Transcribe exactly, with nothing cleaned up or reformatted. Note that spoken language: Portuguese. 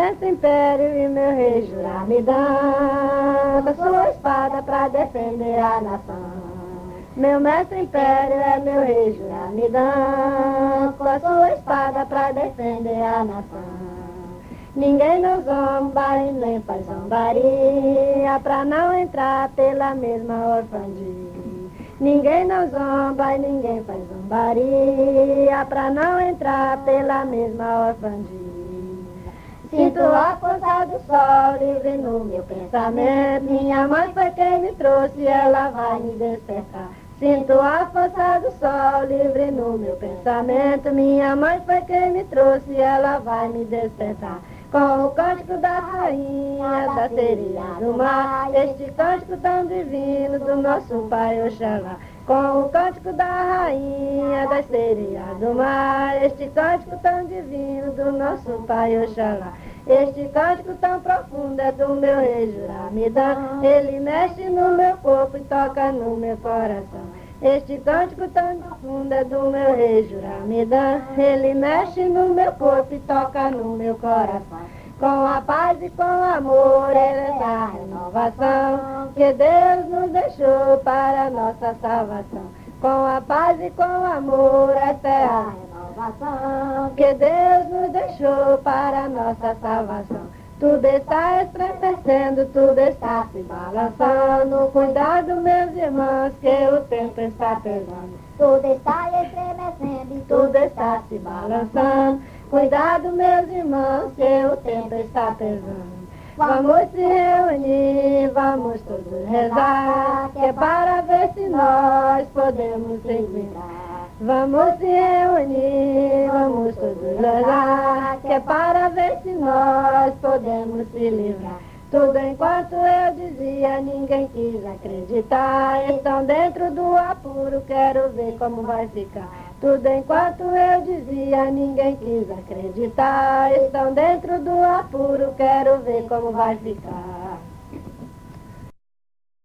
mestre império e meu rei jurar me dá com a sua espada pra defender a nação. Meu mestre império é meu rei jurar me dá com a sua espada pra defender a nação. Ninguém não zomba e nem faz zombaria pra não entrar pela mesma orfandia. Ninguém não zomba e ninguém faz zombaria pra não entrar pela mesma orfandia. Sinto a força do sol livre no meu pensamento. Minha mãe foi quem me trouxe, ela vai me despertar. Sinto a força do sol livre no meu pensamento. Minha mãe foi quem me trouxe, ela vai me despertar. Com o cântico da rainha, da sereia do mar, este cântico tão divino do nosso Pai Oxalá. Com o cântico da rainha, da sereia do mar, este cântico tão divino do nosso Pai Oxalá. Este cântico tão profundo é do meu rei jurar me dá, ele mexe no meu corpo e toca no meu coração. Este cântico tão profundo é do meu rei jurar me dá, ele mexe no meu corpo e toca no meu coração. Com a paz e com o amor ele é a renovação que Deus nos deixou para a nossa salvação. Com a paz e com o amor esta é a renovação que Deus nos deixou para a nossa salvação. Tudo está estremecendo, tudo está se balançando. Cuidado, meus irmãos, que o tempo está pesando. Tudo está estremecendo e Tudo está se balançando. Cuidado, meus irmãos, que o tempo está pesando. Vamos se reunir, vamos todos rezar, que é para ver se nós podemos se cuidar. Vamos se reunir, vamos todos rezar, que é para ver se nós podemos se livrar. Tudo enquanto eu dizia, ninguém quis acreditar. Estão dentro do apuro, quero ver como vai ficar. Tudo enquanto eu dizia, ninguém quis acreditar. Estão dentro do apuro, quero ver como vai ficar.